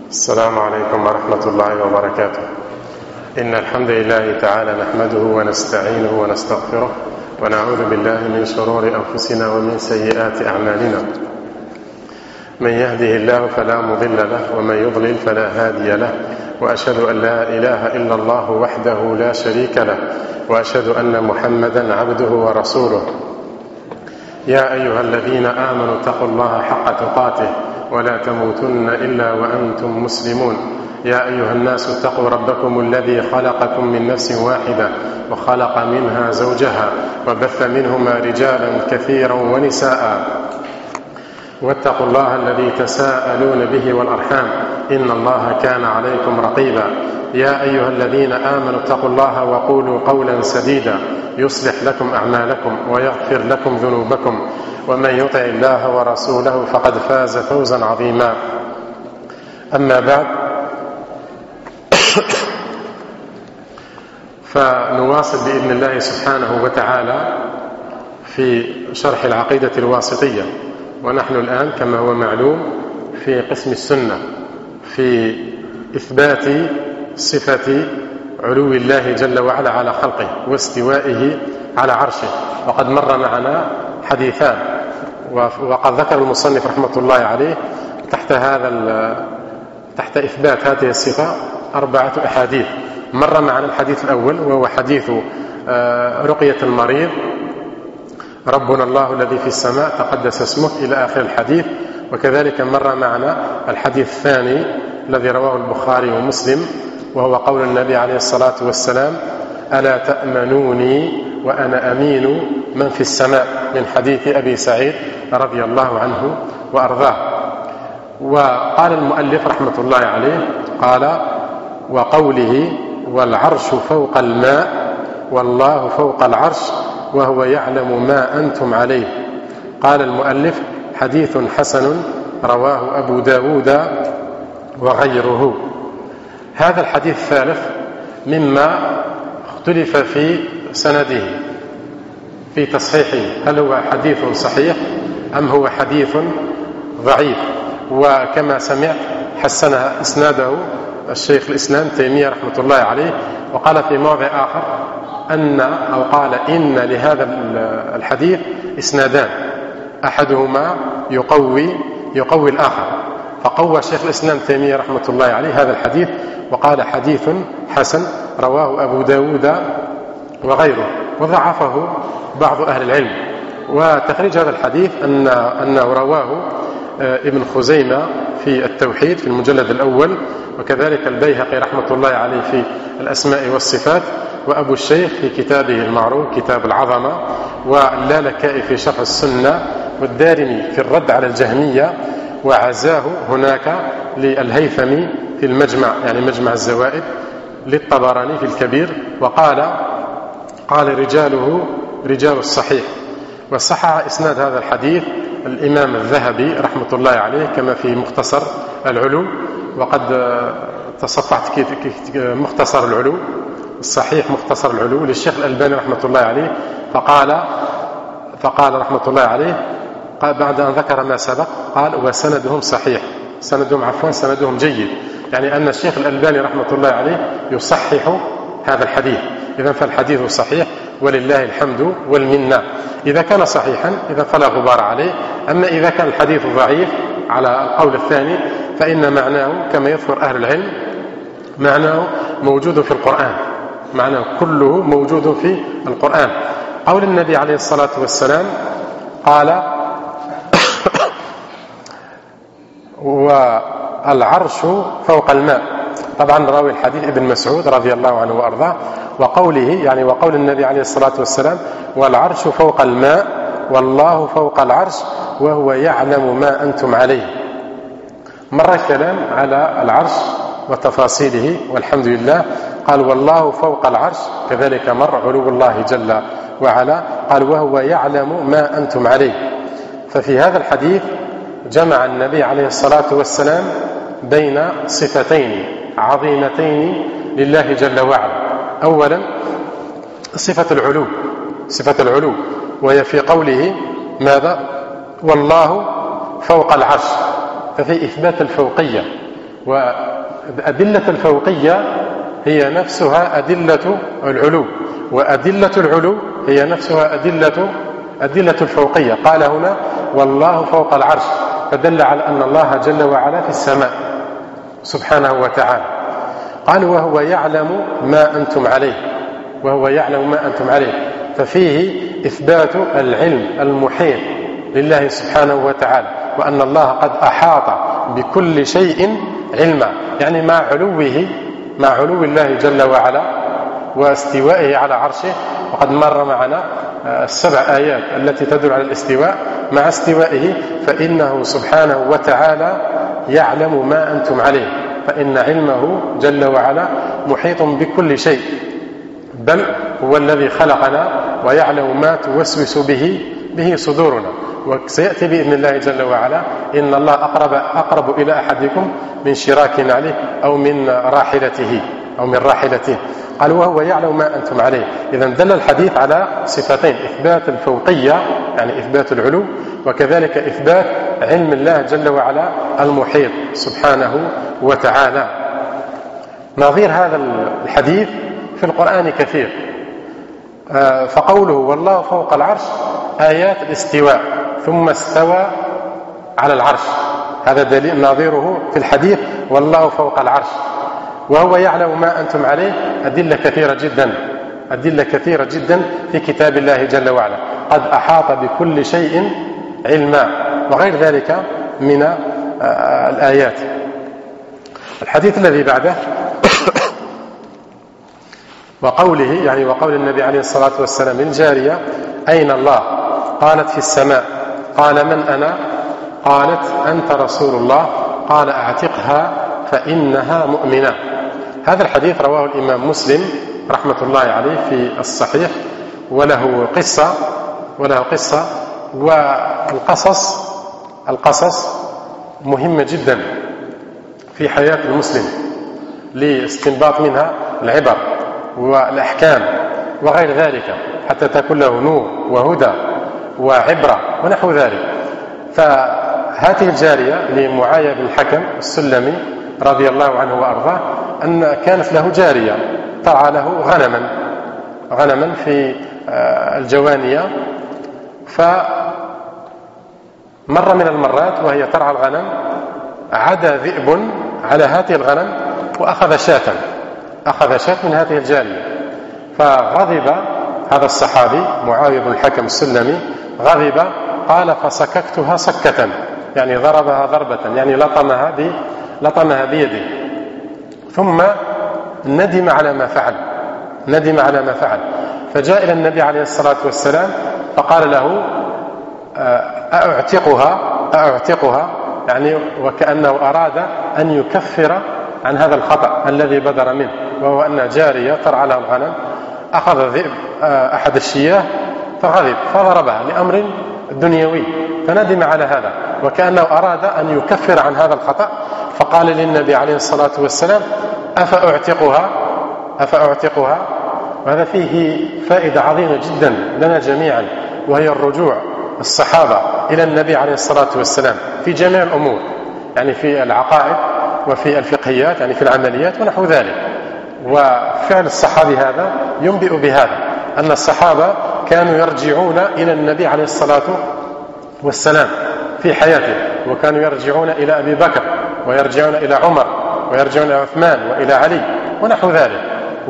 السلام عليكم ورحمة الله وبركاته. إن الحمد لله تعالى نحمده ونستعينه ونستغفره ونعوذ بالله من شرور أنفسنا ومن سيئات أعمالنا. من يهده الله فلا مضل له ومن يضلل فلا هادي له، وأشهد أن لا إله إلا الله وحده لا شريك له، وأشهد أن محمدا عبده ورسوله. يا أيها الذين آمنوا اتقوا الله حق تقاته ولا تموتن إلا وأنتم مسلمون. يا أيها الناس اتقوا ربكم الذي خلقكم من نفس واحدة وخلق منها زوجها وبث منهما رجالا كثيرا ونساء، واتقوا الله الذي تساءلون به والأرحام إن الله كان عليكم رقيبا. يا أيها الذين آمنوا اتقوا الله وقولوا قولا سديدا يصلح لكم أعمالكم ويغفر لكم ذنوبكم، ومن يطع الله ورسوله فقد فاز فوزا عظيما. أما بعد، فنواصل بإذن الله سبحانه وتعالى في شرح العقيدة الواسطية، ونحن الآن كما هو معلوم في قسم السنة، في إثبات صفة علو الله جل وعلا على خلقه واستوائه على عرشه. وقد مر معنا حديثان، وقد ذكر المصنف رحمة الله عليه تحت إثبات هذه الصفة 4 أحاديث. مر معنا الحديث الأول وهو حديث رقية المريض، ربنا الله الذي في السماء تقدس اسمك، إلى آخر الحديث. وكذلك مر معنا الحديث الثاني الذي رواه البخاري ومسلم، وهو قول النبي عليه الصلاة والسلام: ألا تأمنوني وأنا أمين من في السماء، من حديث أبي سعيد رضي الله عنه وأرضاه. وقال المؤلف رحمة الله عليه، قال: وقوله والعرش فوق الماء والله فوق العرش وهو يعلم ما أنتم عليه. قال المؤلف: حديث حسن رواه أبو داود وغيره. هذا الحديث الثالث مما اختلف في سنده في تصحيحه، هل هو حديث صحيح أم هو حديث ضعيف. وكما سمعت حسنها إسناده الشيخ الإسلام تيمية رحمة الله عليه، وقال في موضع آخر قال إن لهذا الحديث إسنادان، أحدهما يقوي الآخر، فقوى شيخ الإسلام تيمية رحمة الله عليه هذا الحديث وقال حديث حسن رواه أبو داود وغيره، وضعفه بعض أهل العلم. وتخريج هذا الحديث أنه رواه ابن خزيمة في التوحيد في المجلد الأول، وكذلك البيهقي رحمة الله عليه في الأسماء والصفات، وأبو الشيخ في كتابه المعروف كتاب العظمة، واللالكائي في شرح السنة، والدارمي في الرد على الجهمية، وعزاه هناك للهيثمي في المجمع، يعني مجمع الزوائد، للطبراني في الكبير، وقال رجاله رجال الصحيح. وصحح إسناد هذا الحديث الإمام الذهبي رحمة الله عليه كما في مختصر العلو، وقد تصفحت مختصر العلو الصحيح، مختصر العلو للشيخ الألباني رحمة الله عليه، فقال رحمة الله عليه بعد أن ذكر ما سبق قال: وسندهم صحيح، سندهم جيد، يعني أن الشيخ الألباني رحمة الله عليه يصحح هذا الحديث. إذن فالحديث صحيح ولله الحمد والمنة. إذا كان صحيحا إذا فلا غبار عليه. أما إذا كان الحديث ضعيف على القول الثاني فإن معناه كما يذكر أهل العلم معناه موجود في القرآن، معناه كله موجود في القرآن. قول النبي عليه الصلاة والسلام قال: والعرش فوق الماء. طبعا راوي الحديث ابن مسعود رضي الله عنه وأرضاه. وقوله يعني وقول النبي عليه الصلاة والسلام: والعرش فوق الماء والله فوق العرش وهو يعلم ما أنتم عليه. مر الكلام على العرش وتفاصيله والحمد لله. قال: والله فوق العرش، كذلك مر علو الله جل وعلا. قال: وهو يعلم ما أنتم عليه. ففي هذا الحديث جمع النبي عليه الصلاة والسلام بين صفتين عظيمتين لله جل وعلا. أولا صفة العلو، وهي في قوله ماذا؟ والله فوق العرش، ففي إثبات الفوقية وأدلة الفوقية هي نفسها أدلة العلو، وأدلة العلو هي نفسها أدلة الفوقية. قال هنا والله فوق العرش، فدل على أن الله جل وعلا في السماء سبحانه وتعالى. قال وهو يعلم ما أنتم عليه، وهو يعلم ما أنتم عليه، ففيه إثبات العلم المحيط لله سبحانه وتعالى، وأن الله قد أحاط بكل شيء علما، يعني مع علو الله جل وعلا واستوائه على عرشه. وقد مر معنا 7 آيات التي تدل على الاستواء. مع استوائه فإنه سبحانه وتعالى يعلم ما أنتم عليه، فإن علمه جل وعلا محيط بكل شيء، بل هو الذي خلقنا ويعلم ما توسوس به صدورنا. وسيأتي بإذن الله جل وعلا إن الله أقرب إلى أحدكم من شراك عليه أو من راحلته. قال وهو يعلم ما أنتم عليه. إذن دل الحديث على صفتين: إثبات الفوقية يعني إثبات العلو، وكذلك إثبات علم الله جل وعلا المحيط سبحانه وتعالى. نظير هذا الحديث في القرآن كثير، فقوله والله فوق العرش آيات الاستواء، ثم استوى على العرش، هذا دليل نظيره في الحديث والله فوق العرش. وهو يعلم ما أنتم عليه أدلة كثيرة جدا في كتاب الله جل وعلا، قد أحاط بكل شيء علما، وغير ذلك من الآيات. الحديث الذي بعده وقوله يعني وقول النبي عليه الصلاة والسلام للجارية أين الله؟ قالت في السماء. قال من أنا؟ قالت أنت رسول الله. قال أعتقها فإنها مؤمنة. هذا الحديث رواه الإمام مسلم رحمة الله عليه في الصحيح، وله قصة والقصص مهمة جدا في حياة المسلم لاستنباط منها العبر والأحكام وغير ذلك، حتى تكون له نور وهدى وعبرة ونحو ذلك. فهذه الجارية لمعاية بن الحكم السلمي رضي الله عنه وأرضاه أن كانت له جارية ترعى له غنما في الجوانية، فمرة من المرات وهي ترعى الغنم عدا ذئب على هذه الغنم وأخذ شاة من هذه الجارية، فغضب هذا الصحابي معاوية بن الحكم السلمي، غضب قال فسككتها سكة، يعني ضربها ضربة، يعني لطمها بيده، ثم ندم على ما فعل، فجاء إلى النبي عليه الصلاة والسلام فقال له أعتقها، يعني وكأنه أراد أن يكفر عن هذا الخطأ الذي بدر منه، وهو أن جارية ترعى له الغنم أخذ الذئب أحد الشياه فغضب فضربها لأمر دنيوي، فندم على هذا وكأنه أراد أن يكفر عن هذا الخطأ، فقال للنبي عليه الصلاة والسلام أفأعتقها. وهذا فيه فائدة عظيمة جدا لنا جميعا، وهي الرجوع الصحابة إلى النبي عليه الصلاة والسلام في جميع الأمور، يعني في العقائد وفي الفقهيات، يعني في العمليات ونحو ذلك. وفعل الصحابي هذا ينبئ بهذا، أن الصحابة كانوا يرجعون إلى النبي عليه الصلاة والسلام في حياته، وكانوا يرجعون إلى أبي بكر ويرجعون إلى عمر ويرجعون إلى عثمان وإلى علي ونحو ذلك.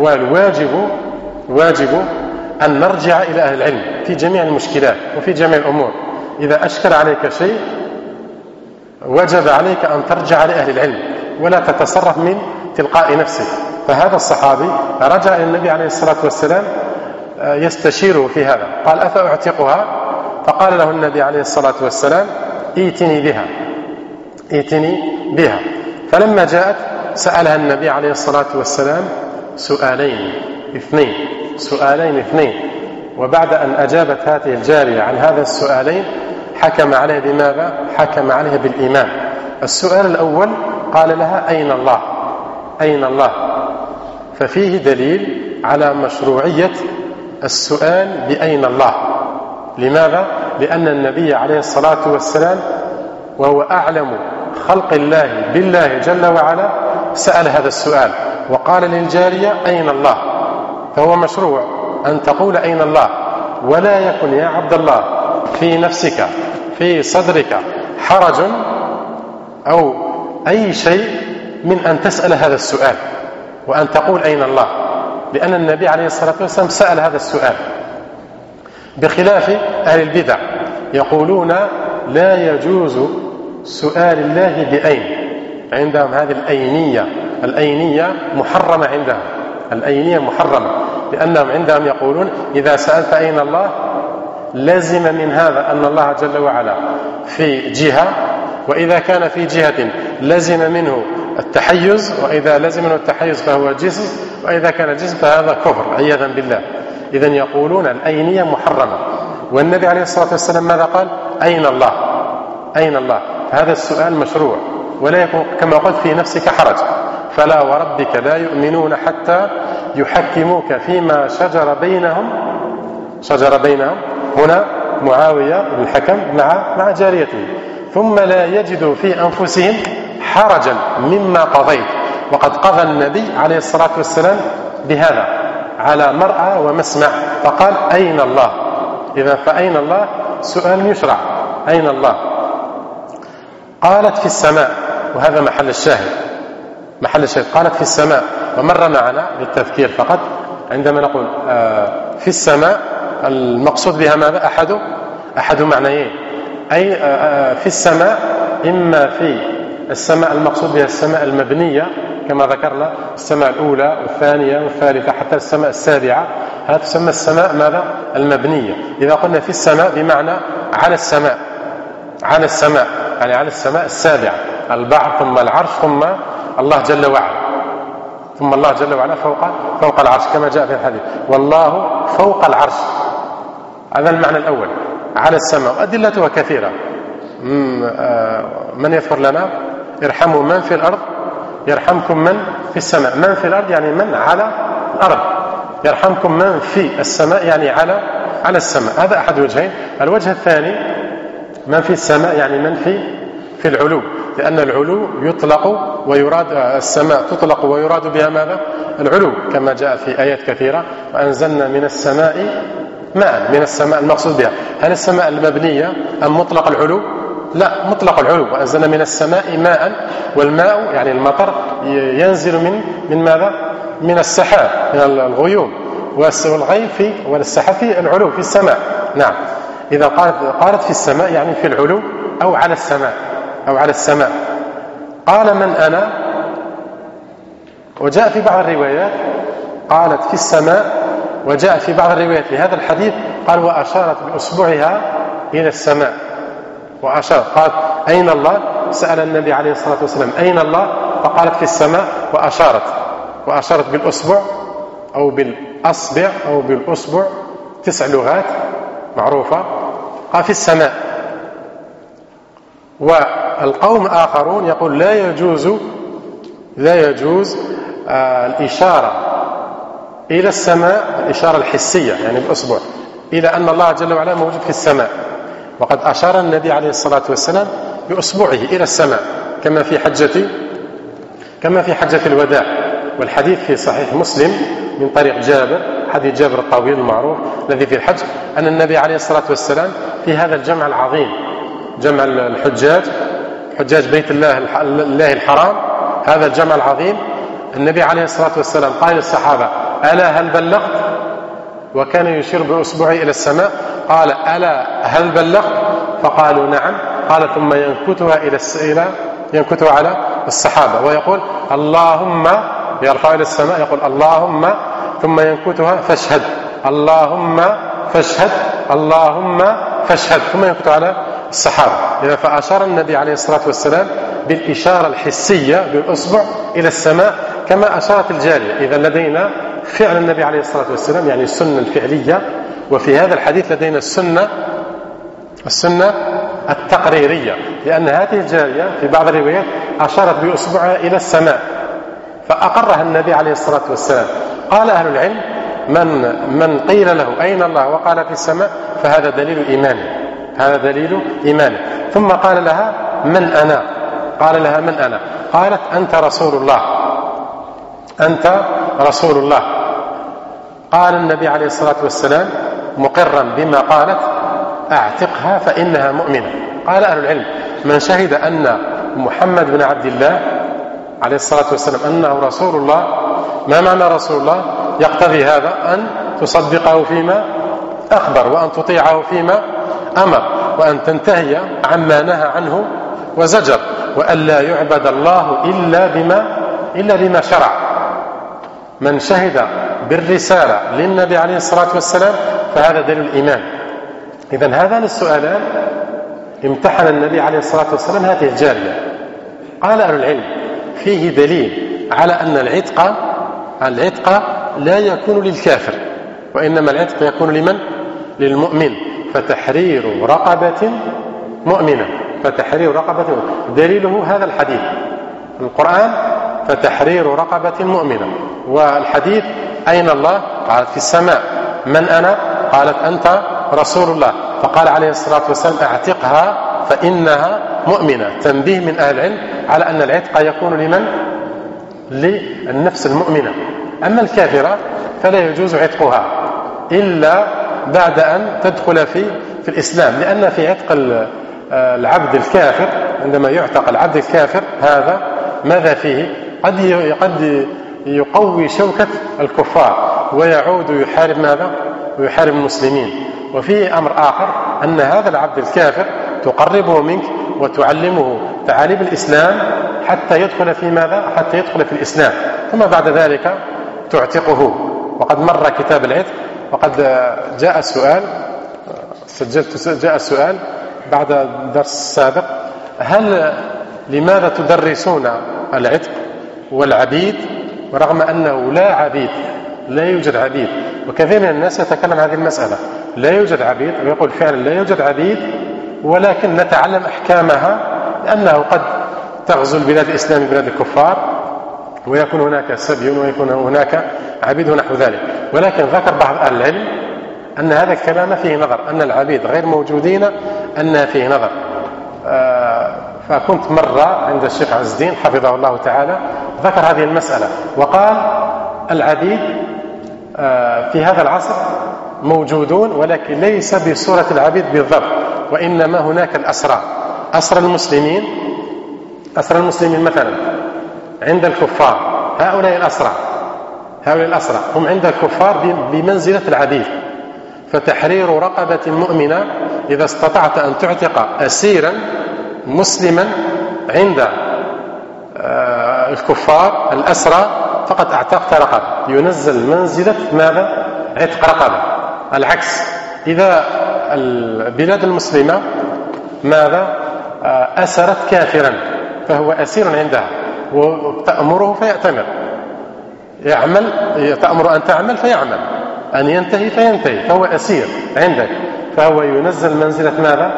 والواجب أن نرجع إلى أهل العلم في جميع المشكلات وفي جميع الأمور. إذا أشكل عليك شيء وجب عليك أن ترجع لأهل العلم ولا تتصرف من تلقاء نفسك. فهذا الصحابي رجع إلى النبي عليه الصلاة والسلام يستشيره في هذا، قال أفأعتقها؟ فقال له النبي عليه الصلاة والسلام ائتني بها. فلما جاءت سألها النبي عليه الصلاة والسلام سؤالين اثنين، وبعد أن أجابت هذه الجارية عن هذا السؤالين حكم عليه بماذا؟ حكم عليه بالإيمان. السؤال الأول قال لها أين الله؟ ففيه دليل على مشروعية السؤال بأين الله. لماذا؟ لأن النبي عليه الصلاة والسلام وهو أعلم خلق الله بالله جل وعلا سأل هذا السؤال وقال للجارية أين الله؟ فهو مشروع أن تقول أين الله، ولا يكن يا عبد الله في نفسك في صدرك حرج أو أي شيء من أن تسأل هذا السؤال وأن تقول أين الله، لأن النبي عليه الصلاة والسلام سأل هذا السؤال، بخلاف أهل البدع يقولون لا يجوز سؤال الله بأين. عندهم هذه الأينية محرمة عندهم، الأينية محرمة، لأنهم عندهم يقولون إذا سألت أين الله لازم من هذا أن الله جل وعلا في جهة، وإذا كان في جهة لازم منه التحيز، وإذا لازم منه التحيز فهو جسم، وإذا كان جسم فهذا كفر عياذا بالله. إذن يقولون الأينية محرمة. والنبي عليه الصلاة والسلام ماذا قال؟ أين الله؟ أين الله؟ هذا السؤال مشروع، ولا يكون كما قلت في نفسك حرج. فلا وربك لا يؤمنون حتى يحكموك فيما شجر بينهم هنا معاوية بن الحكم مع جاريته، ثم لا يجدوا في أنفسهم حرجا مما قضيت. وقد قضى النبي عليه الصلاة والسلام بهذا على مرأى ومسمع، فقال أين الله؟ إذا فأين الله سؤال يشرع، أين الله؟ قالت في السماء، وهذا محل الشاهد قالت في السماء. ومر معنا للتذكير فقط عندما نقول في السماء المقصود بها ماذا؟ أحد معنيين، أي في السماء، إما في السماء المقصود بها السماء المبنية كما ذكرنا، السماء الأولى والثانية والثالثة حتى السماء السابعة، هذا تسمى السماء ماذا؟ المبنية. إذا قلنا في السماء بمعنى على السماء يعني على السماء السابعة، البعض ثم العرش ثم الله جل وعلا فوق العرش كما جاء في الحديث، والله فوق العرش. هذا المعنى الأول على السماء، وأدلتها كثيرة. من يذكر لنا؟ ارحموا من في الأرض يرحمكم من في السماء. من في الأرض يعني من على الأرض، يرحمكم من في السماء يعني على السماء. هذا أحد وجهين. الوجه الثاني من في السماء يعني من في العلو، لأن العلو يطلق ويراد، السماء تطلق ويراد بها ماذا؟ العلو، كما جاء في آيات كثيرة وأنزلنا من السماء ماء. من السماء المقصود بها هل السماء المبنية أم مطلق العلو؟ لا، مطلق العلو. وأنزلنا من السماء ماء، والماء يعني المطر ينزل من ماذا؟ من السحاب، من الغيوم، والغيم والسحاب في العلو في السماء. نعم، إذا قالت في السماء يعني في العلو أو على السماء. قال من أنا؟ وجاء في بعض الروايات قالت في السماء، وجاء في بعض الروايات لهذا الحديث قال وأشارت بأصبعها إلى السماء، وأشارت قالت أين الله؟ سأل النبي عليه الصلاة والسلام أين الله؟ فقالت في السماء، وأشارت بالأصبع أو بالأصبع أو بالأصبع، 9 لغات معروفة. قال في السماء. والقوم آخرون يقول لا يجوز الإشارة إلى السماء، الإشارة الحسية يعني بالأصبع، إلى أن الله جل وعلا موجود في السماء. وقد أشار النبي عليه الصلاة والسلام بأصبعه إلى السماء كما في حجة الوداع. والحديث في صحيح مسلم من طريق جابر، حديث جابر الطويل المعروف الذي في الحج، أن النبي عليه الصلاة والسلام في هذا الجمع العظيم، جمع حجاج بيت الله الحرام، هذا الجمع العظيم، النبي عليه الصلاة والسلام قال للصحابة ألا هل بلغت؟ وكان يشير بأصبعه إلى السماء، قال ألا هل بلغت؟ فقالوا نعم. قال ثم ينكتها على الصحابة ويقول اللهم، يرفع إلى السماء يقول اللهم، ثم ينكتها فاشهد، اللهم فاشهد، اللهم فاشهد، ثم ينكتها على الصحابة. إذا فأشار النبي عليه الصلاة والسلام بالإشارة الحسية بالأصبع إلى السماء كما أشارت الجارية. إذا لدينا فعل النبي عليه الصلاة والسلام يعني السنة الفعلية، وفي هذا الحديث لدينا السنة التقريرية، لأن هذه الجارية في بعض الروايات أشارت بأصبعها إلى السماء فأقرها النبي عليه الصلاة والسلام. قال أهل العلم من قيل له أين الله وقال في السماء فهذا دليل إيمانه، ثم قال لها من أنا؟ قال لها: من أنا؟ قالت: أنت رسول الله، أنت رسول الله. قال النبي عليه الصلاة والسلام مقرا بما قالت: أعتقها فإنها مؤمنة. قال أهل العلم: من شهد أن محمد بن عبد الله عليه الصلاة والسلام أنه رسول الله، ما معنى رسول الله؟ يقتضي هذا أن تصدقه فيما أخبر، وأن تطيعه فيما أمر، وأن تنتهي عما نهى عنه وزجر، وأن لا يعبد الله إلا بما شرع. من شهد بالرسالة للنبي عليه الصلاة والسلام فهذا دليل الإيمان. إذن هذان السؤالان امتحن النبي عليه الصلاة والسلام هذه الجارية. قال أهل العلم: فيه دليل على أن العتق لا يكون للكافر، وإنما العتق يكون لمن؟ للمؤمن. فتحرير رقبة مؤمنة، فتحرير رقبة مؤمنة. دليله هذا الحديث القرآن: فتحرير رقبة مؤمنة. والحديث: أين الله؟ قالت: في السماء. من أنا؟ قالت: أنت رسول الله. فقال عليه الصلاة والسلام: أعتقها فإنها مؤمنة. تنبيه من أهل العلم على أن العتق يكون لمن؟ للنفس المؤمنة. أما الكافرة فلا يجوز عتقها إلا بعد أن تدخل في الإسلام، لأن في عتق العبد الكافر، عندما يعتق العبد الكافر هذا ماذا فيه؟ قد يقوي شوكة الكفار ويعود يحارب ماذا؟ ويحارب المسلمين. وفيه أمر آخر، أن هذا العبد الكافر تقربه منك وتعلمه تعاليم الإسلام حتى يدخل في ماذا؟ حتى يدخل في الإسلام، ثم بعد ذلك تعتقه. وقد مر كتاب العتق، وقد جاء السؤال، جاء السؤال بعد الدرس السابق: لماذا تدرسون العتق والعبيد ورغم أنه لا يوجد عبيد؟ وكثير من الناس يتكلم عن هذه المسألة: لا يوجد عبيد، ويقول فعلا لا يوجد عبيد، ولكن نتعلم أحكامها، لأنه قد تغزو البلاد الإسلام بلاد الكفار ويكون هناك سبي ويكون هناك عبيد ونحو ذلك. ولكن ذكر بعض أهل العلم أن هذا الكلام فيه نظر، أن العبيد غير موجودين، أن فيه نظر. فكنت مرة عند الشيخ عز الدين حفظه الله تعالى ذكر هذه المسألة، وقال: العبيد في هذا العصر موجودون، ولكن ليس بصورة العبيد بالضبط، وإنما هناك الأسرى، أسرى المسلمين مثلا عند الكفار. هؤلاء الأسرى هم عند الكفار بمنزلة العبيد. فتحرير رقبة مؤمنة، إذا استطعت أن تعتق أسيرا مسلما عند الكفار الأسرى فقد اعتقت رقبة، ينزل منزلة ماذا؟ عتق رقبة. العكس، إذا البلاد المسلمة ماذا؟ أسرت كافرا فهو أسير عندها، وتأمره فيأتمر، تأمر أن تعمل فيعمل، أن ينتهي فينتهي، فهو أسير عندك، فهو ينزل منزلة ماذا؟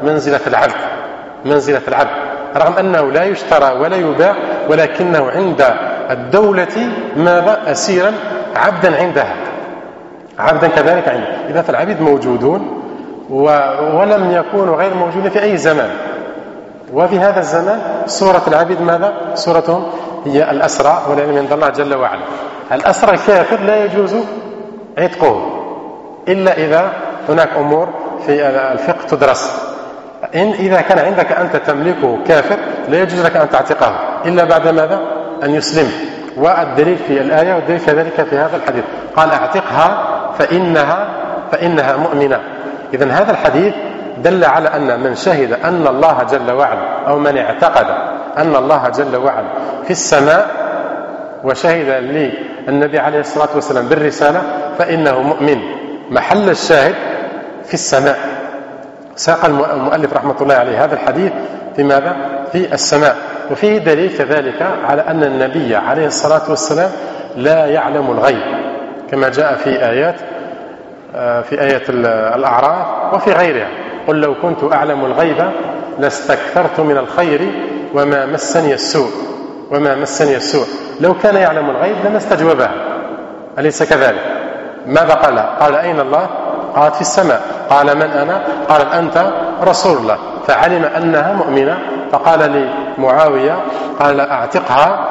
منزلة العبد، رغم أنه لا يشترى ولا يباع، ولكنه عند الدولة ماذا؟ أسيرا، عبدا عندها، عبدا كذلك عنده. إذا فالعبيد موجودون ولم يكونوا غير موجودين في أي زمان. وفي هذا الزمان صورة العبيد ماذا؟ صورتهم هي الأسرى، والعلم عند الله جل وعلا. الأسرى الكافر لا يجوز عتقه إلا إذا هناك أمور في الفقه تدرس. إذا كان عندك أنت تملكه كافر لا يجوز لك أن تعتقه إلا بعد ماذا؟ أن يسلم. والدليل في الآية والدليل كذلك في هذا الحديث، قال: أعتقها فإنها مؤمنة. إذن هذا الحديث دل على أن من شهد أن الله جل وعلا، أو من اعتقد أن الله جل وعلا في السماء وشهد للنبي عليه الصلاة والسلام بالرسالة فإنه مؤمن. محل الشاهد في السماء. ساق المؤلف رحمة الله عليه هذا الحديث في ماذا؟ في السماء. وفيه دليل كذلك على أن النبي عليه الصلاة والسلام لا يعلم الغيب، كما جاء في آية الأعراف وفي غيرها: قل لو كنت أعلم الغيب لاستكثرت من الخير وما مسني السوء. لو كان يعلم الغيب لما استجوبها، أليس كذلك؟ ماذا قال؟ قال: أين الله؟ قالت: في السماء. قال: من أنا؟ قالت: أنت رسول الله. فعلم أنها مؤمنة، فقال معاوية قال أعتقها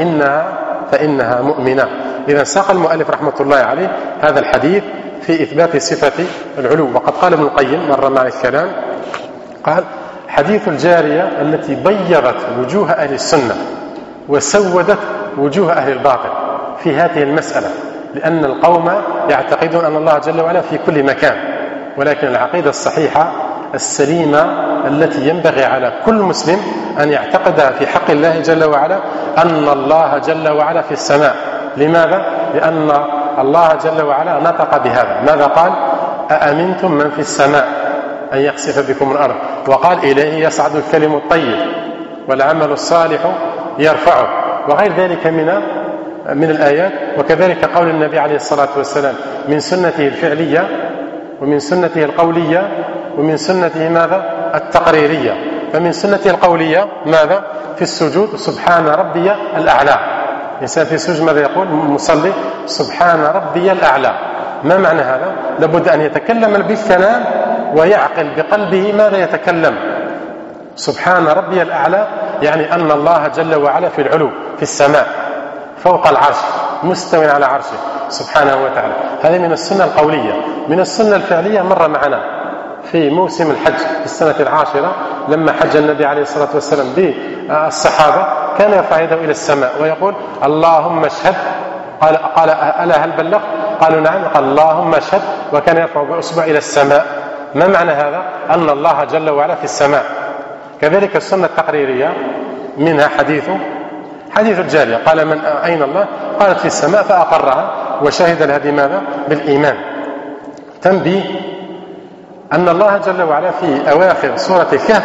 فإنها مؤمنة. إذا ساق المؤلف رحمة الله عليه هذا الحديث في إثبات صفة العلو. وقد قال ابن القيم مر مع الكلام، قال حديث الجارية التي بيضت وجوه أهل السنة وسودت وجوه أهل الباطل في هذه المسألة، لأن القوم يعتقدون أن الله جل وعلا في كل مكان، ولكن العقيدة الصحيحة السليمة التي ينبغي على كل مسلم أن يعتقدها في حق الله جل وعلا أن الله جل وعلا في السماء. لماذا؟ لأن الله جل وعلا نطق بهذا. ماذا قال؟ أأمنتم من في السماء أن يخسف بكم الأرض، وقال إليه يصعد الكلم الطيب والعمل الصالح يرفعه، وغير ذلك من الآيات. وكذلك قول النبي عليه الصلاة والسلام من سنته الفعلية ومن سنته القولية ومن سنته ماذا؟ التقريرية. فمن سنته القولية ماذا؟ في السجود سبحان ربي الأعلى. الإنسان في السجود ماذا يقول؟ المصلي سبحان ربي الأعلى. ما معنى هذا؟ لابد أن يتكلم بالثناء ويعقل بقلبه ماذا يتكلم. سبحان ربي الأعلى يعني أن الله جل وعلا في العلو في السماء فوق العرش مستوى على عرشه سبحانه وتعالى. هذه من السنة القولية. من السنة الفعلية مر معنا في موسم الحج في السنة العاشرة لما حج النبي عليه الصلاة والسلام بالصحابة كان يرفع يده إلى السماء ويقول اللهم اشهد. قال ألا هل بلغت؟ قالوا نعم. قال اللهم اشهد، وكان يرفع بأصبع إلى السماء. ما معنى هذا؟ أن الله جل وعلا في السماء. كذلك السنة التقريرية منها حديث الجارية، قال من أين الله؟ قالت في السماء، فأقرها وشهد لها بماذا؟ بالإيمان. تنبيه أن الله جل وعلا في أواخر سورة الكهف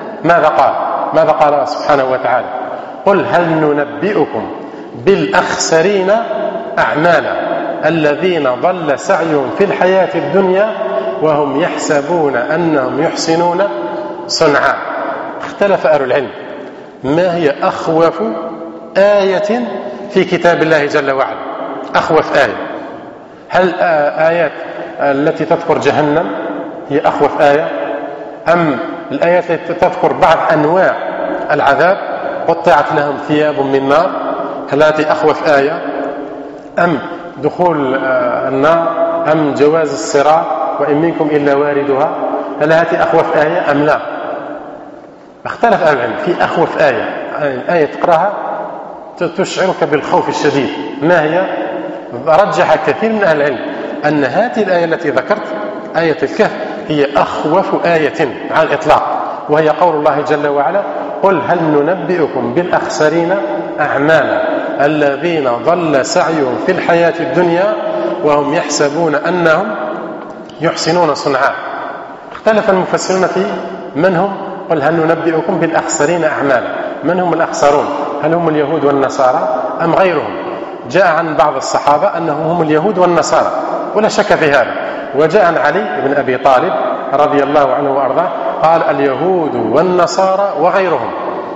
ماذا قال سبحانه وتعالى؟ قل هل ننبئكم بالأخسرين أعمالا الذين ضل سعيهم في الحياة الدنيا وهم يحسبون أنهم يحسنون صنعا. اختلف أهل العلم ما هي أخوف آية في كتاب الله جل وعلا؟ أخوف آية، هل آيات التي تذكر جهنم هي أخوف آية، أم الآيات التي تذكر بعض أنواع العذاب قطعت لهم ثياب من نار، هل هذه أخوف آية، أم دخول النار، أم جواز الصراط وإن منكم إلا واردها، هل هذه أخوف آية أم لا؟ اختلف أهل العلم في أخوف آية. آية تقرأها تشعرك بالخوف الشديد، ما هي؟ رجح كثير من أهل العلم أن هذه الآية التي ذكرت آية الكهف هي أخوف آية على الإطلاق، وهي قول الله جل وعلا قل هل ننبئكم بالأخسرين أعمالا الذين ضل سعيهم في الحياة الدنيا وهم يحسبون أنهم يحسنون صنعا. اختلف المفسرون في من هم. قل هل ننبئكم بالأخسرين أعمالا، من هم الأخسرون؟ هل هم اليهود والنصارى أم غيرهم؟ جاء عن بعض الصحابة أنهم هم اليهود والنصارى ولا شك في هذا، وجاء عن علي بن أبي طالب رضي الله عنه وأرضاه قال اليهود والنصارى وغيرهم.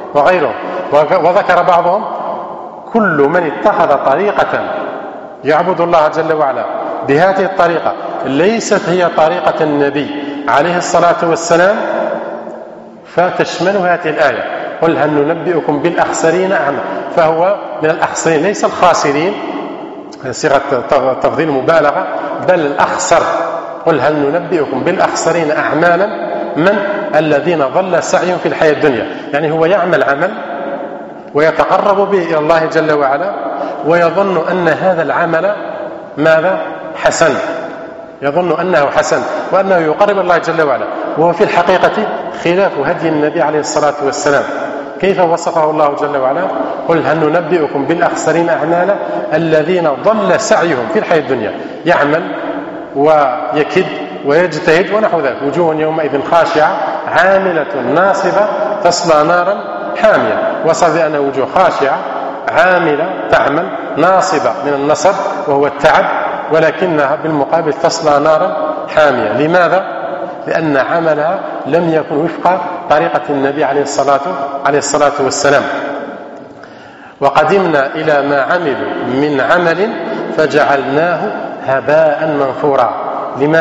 وذكر بعضهم كل من اتخذ طريقة يعبد الله جل وعلا بهذه الطريقة ليست هي طريقة النبي عليه الصلاة والسلام فتشمل هذه الآية قل هل ننبئكم بالأخسرين أعمالا، فهو من الأخسرين ليس الخاسرين صيغة تفضيل مبالغة، بل الأخسر. قل هل ننبئكم بالأخسرين أعمالا من الذين ضل سعيهم في الحياة الدنيا، يعني هو يعمل عمل ويتقرب به إلى الله جل وعلا ويظن أن هذا العمل ماذا؟ حسن، يظن أنه حسن وأنه يقرب الله جل وعلا، وهو في الحقيقة خلاف هدي النبي عليه الصلاة والسلام. كيف وصفه الله جل وعلا؟ قل هل ننبئكم بالأخسرين أعمالا الذين ضل سعيهم في الحياة الدنيا، يعمل ويكد ويجتهد ونحو ذلك، وجوه يومئذ خاشعة عاملة ناصبة تصلى نارا حامية. وصف بأنه وجوه خاشعة عاملة تعمل، ناصبة من النصب وهو التعب، ولكنها بالمقابل تصلى نارا حامية. لماذا؟ لأن عملها لم يكن وفق طريقة النبي عليه الصلاة والسلام. وقدمنا إلى ما عملوا من عمل فجعلناه هباء منثورا. لماذا؟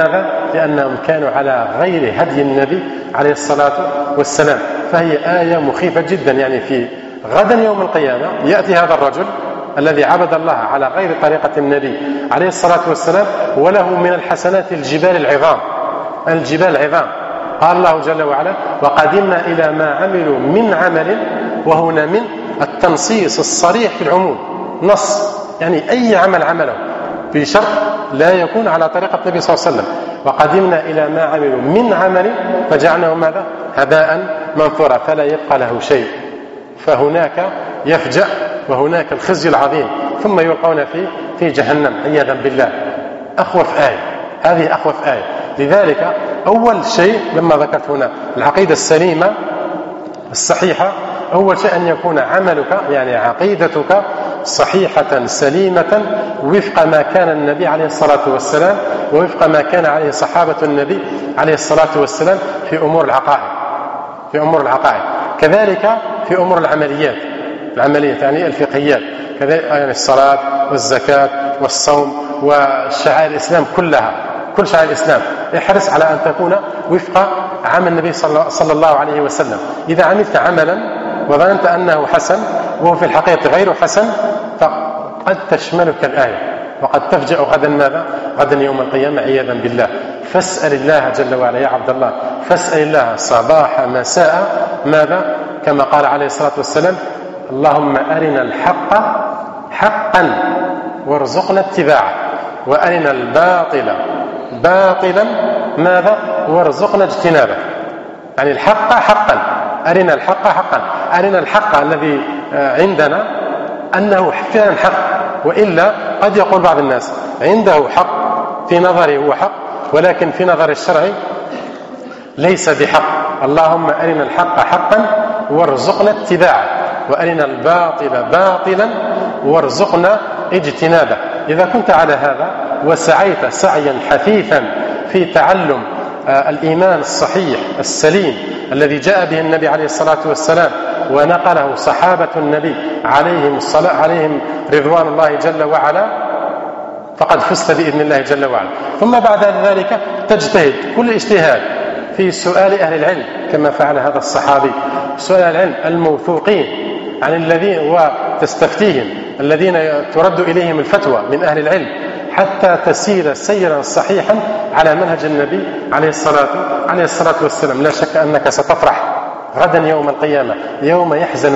لأنهم كانوا على غير هدي النبي عليه الصلاة والسلام. فهي آية مخيفة جدا. يعني في غدا يوم القيامة يأتي هذا الرجل الذي عبد الله على غير طريقة النبي عليه الصلاة والسلام وله من الحسنات الجبال العظام. الجبال العظام. قال الله جل وعلا: وقدمنا إلى ما عملوا من عمل، وهنا من التنصيص الصريح في العموم، نص يعني أي عمل عمله بشرط لا يكون على طريقة النبي صلى الله عليه وسلم. وقدمنا إلى ما عملوا من عمل فجعلناه ماذا؟ هباء منثورا، فلا يبقى له شيء. فهناك يفجأ وهناك الخزي العظيم، ثم يلقون في جهنم عياذا بالله. أخوف آية، هذه أخوف آية. لذلك أول شيء لما ذكرت هنا العقيدة السليمة الصحيحة، أول شيء أن يكون عملك يعني عقيدتك صحيحة سليمة وفق ما كان النبي عليه الصلاة والسلام ووفق ما كان عليه صحابة النبي عليه الصلاة والسلام في أمور العقائد. كذلك في أمور العمليات يعني الفقهيات، كذلك يعني الصلاة والزكاة والصوم والشعائر الإسلام كلها، كل شعائر الإسلام احرص على أن تكون وفق عمل النبي صلى الله عليه وسلم. إذا عملت عملا وظننت أنه حسن وهو في الحقيقة غير حسن فقد تشملك الآية وقد تفجأ غدا ماذا؟ غدا يوم القيامة عياذا بالله. فاسأل الله جل وعلا يا عبد الله، فاسأل الله صباح مساء ماذا؟ كما قال عليه الصلاة والسلام: اللهم أرنا الحق حقا وارزقنا اتباعه، وأرنا الباطل باطلا ماذا؟ وارزقنا اجتنابه. يعني الحق حقا، أرنا الحق حقا، أرنا الحق الذي عندنا أنه فعلا حق، وإلا قد يقول بعض الناس عنده حق في نظره هو حق، ولكن في نظر الشرع ليس بحق. اللهم أرنا الحق حقا وارزقنا اتباعه، وأرنا الباطل باطلا وارزقنا اجتنابه. إذا كنت على هذا وسعيت سعيا حثيثا في تعلم الإيمان الصحيح السليم الذي جاء به النبي عليه الصلاة والسلام ونقله صحابة النبي عليهم رضوان الله جل وعلا، فقد فزت بإذن الله جل وعلا. ثم بعد ذلك تجتهد كل اجتهاد في سؤال أهل العلم كما فعل هذا الصحابي، سؤال أهل العلم الموثوقين عن الذين وتستفتيهم الذين ترد إليهم الفتوى من أهل العلم، حتى تسير سيرا صحيحا على منهج النبي عليه الصلاة والسلام. لا شك أنك ستفرح غدا يوم القيامة يوم يحزن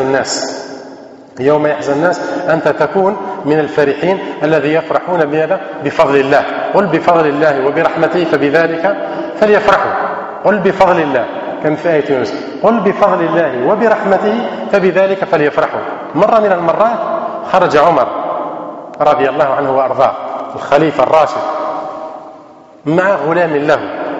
الناس أنت تكون من الفرحين الذي يفرحون بهذا بفضل الله. قل بفضل الله وبرحمته فبذلك فليفرحوا. قل بفضل الله، كم في آية يونس، قل بفضل الله وبرحمته فبذلك فليفرحوا. مرة من المرات خرج عمر رضي الله عنه وأرضاه الخليفة الراشد مع غلام له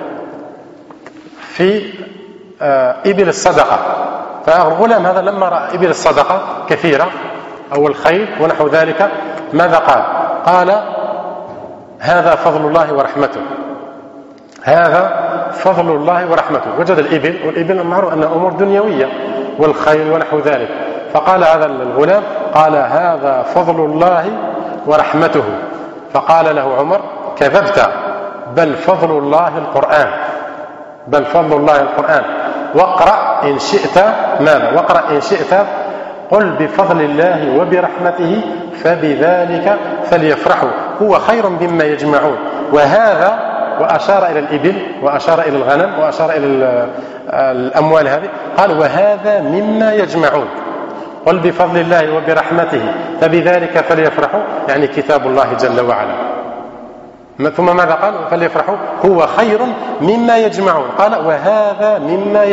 في إبل الصدقة. فالغلام هذا لما رأى إبل الصدقة كثيرة أو الخير ونحو ذلك ماذا قال؟ قال: هذا فضل الله ورحمته، هذا فضل الله ورحمته. وجد الإبل، والإبل معروف أنها أمور دنيوية والخير ونحو ذلك. فقال هذا الغلام قال: هذا فضل الله ورحمته. فقال له عمر: كذبت، بل فضل الله القرآن، بل فضل الله القرآن. واقرأ إن شئت ماذا؟ واقرأ إن شئت قل بفضل الله وبرحمته فبذلك فليفرحوا هو خير مما يجمعون. وهذا، وأشار إلى الإبل وأشار إلى الغنم وأشار إلى الأموال هذه، قال: وهذا مما يجمعون. قل بفضل الله وبرحمته فبذلك فليفرحوا، يعني كتاب الله جل وعلا. ثم ماذا قال؟ فليفرحوا هو خير مما يجمعون. قال: وهذا مما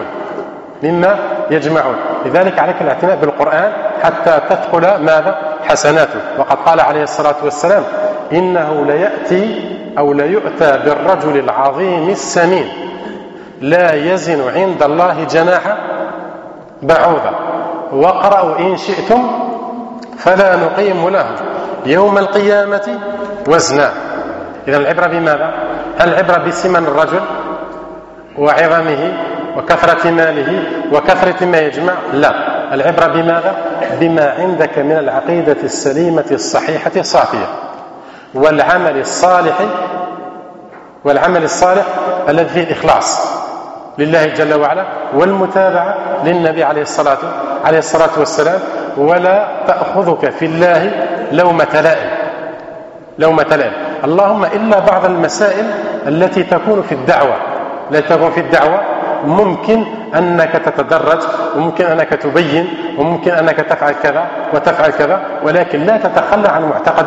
يجمعون. لذلك عليك الاعتناء بالقرآن حتى تدخل ماذا؟ حسناته. وقد قال عليه الصلاة والسلام: إنه ليأتي أو ليؤتى بالرجل العظيم السمين لا يزن عند الله جناح بعوضة، واقرأوا إن شئتم فلا نقيم له يوم القيامة وزنا. إذا العبرة بماذا؟ هل العبرة بسمن الرجل وعظمه وكثرة ماله وكثرة ما يجمع؟ لا، العبرة بماذا؟ بما عندك من العقيدة السليمة الصحيحة الصافية والعمل الصالح والعمل الصالح الذي فيه الإخلاص لله جل وعلا والمتابعة للنبي عليه الصلاة والسلام. ولا تأخذك في الله لومة لائم، اللهم إلا بعض المسائل التي تكون في الدعوة ممكن أنك تتدرج، وممكن أنك تبين، وممكن أنك تفعل كذا وتفعل كذا، ولكن لا تتخلى عن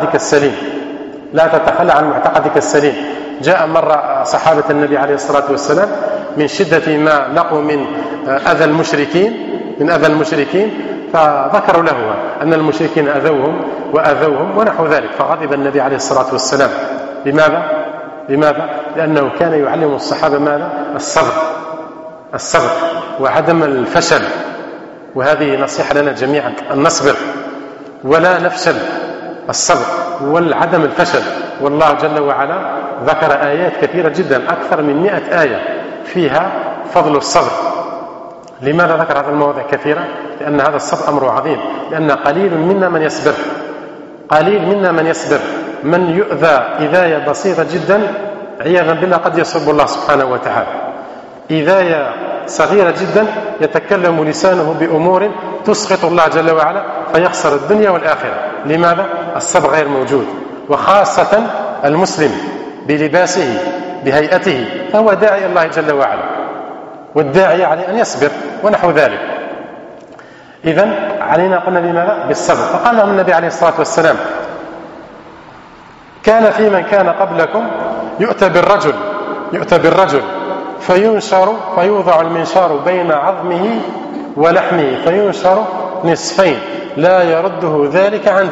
معتقدك السليم. جاء مرة صحابة النبي عليه الصلاة والسلام من شدة ما لقوا من أذى المشركين فذكروا له أن المشركين أذوهم ونحو ذلك، فغضب النبي عليه الصلاة والسلام. لماذا؟ لأنه كان يعلم الصحابة ماذا؟ الصبر وعدم الفشل. وهذه نصيحة لنا جميعا، أن نصبر ولا نفشل. الصبر والعدم الفشل. والله جل وعلا ذكر آيات كثيرة جدا، أكثر من 100 آية فيها فضل الصبر. لماذا ذكر هذا المواضع كثيرة؟ لأن هذا الصبر أمر عظيم، لأن قليل منا من يصبر، من يؤذى إذاية بسيطة جدا عياذا بالله قد يصب الله سبحانه وتعالى، إذاية صغيرة جدا يتكلم لسانه بأمور تسخط الله جل وعلا فيخسر الدنيا والآخرة. لماذا؟ الصبر غير موجود، وخاصة المسلم بلباسه بهيئته فهو داعي الله جل وعلا، والداعي عليه أن يصبر ونحو ذلك. إذن علينا قلنا بماذا؟ بالصبر. فقال لهم النبي عليه الصلاة والسلام: كان في من كان قبلكم يؤتى بالرجل فيوضع المنشار بين عظمه ولحمه فينشر نصفين لا يرده ذلك عن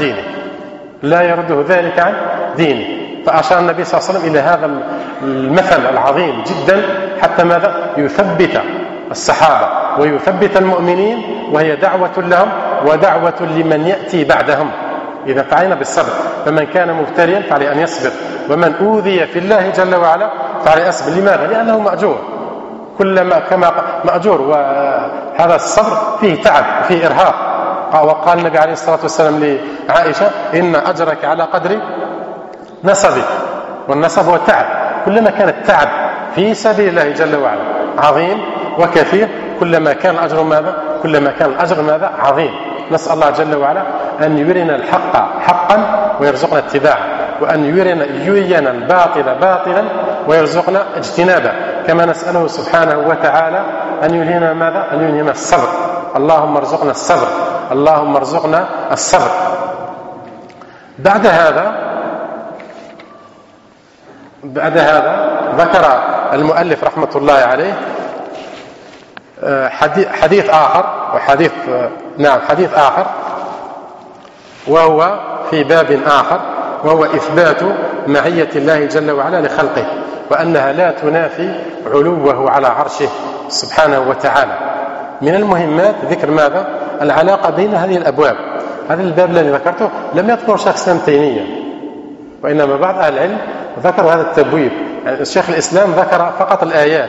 دينه. فأشار النبي صلى الله عليه وسلم إلى هذا المثل العظيم جدا حتى ماذا؟ يثبت الصحابة ويثبت المؤمنين، وهي دعوة لهم ودعوة لمن يأتي بعدهم. إذا فعلنا بالصبر، فمن كان مبتليا فعليه أن يصبر، ومن أوذي في الله جل وعلا فعليه يصبر. لماذا؟ لأنه مأجور، كلما كما مأجور، وهذا الصبر فيه تعب وفيه إرهاق. وقال النبي عليه الصلاة والسلام لعائشة: إن أجرك على قدر نصبك، والنصب هو التعب. كلما كان التعب في سبيل الله جل وعلا عظيم وكثير كلما كان الأجر ماذا؟ عظيم. نسأل الله جل وعلا أن يرينا الحق حقا ويرزقنا اتباعه، وأن يرينا الباطل باطلا ويرزقنا اجتنابه، كما نسأله سبحانه وتعالى أن يلهمنا ماذا؟ أن يلهمنا الصبر. اللهم ارزقنا الصبر. بعد هذا ذكر المؤلف رحمة الله عليه حديث آخر وهو في باب آخر، وهو إثبات معية الله جل وعلا لخلقه، وأنها لا تنافي علوه على عرشه سبحانه وتعالى. من المهمات ذكر ماذا؟ العلاقة بين هذه الأبواب. هذا الباب الذي ذكرته لم يذكر شيخ الإسلام تيمية، وإنما بعض أهل العلم ذكروا هذا التبويب. يعني الشيخ الإسلام ذكر فقط الآيات،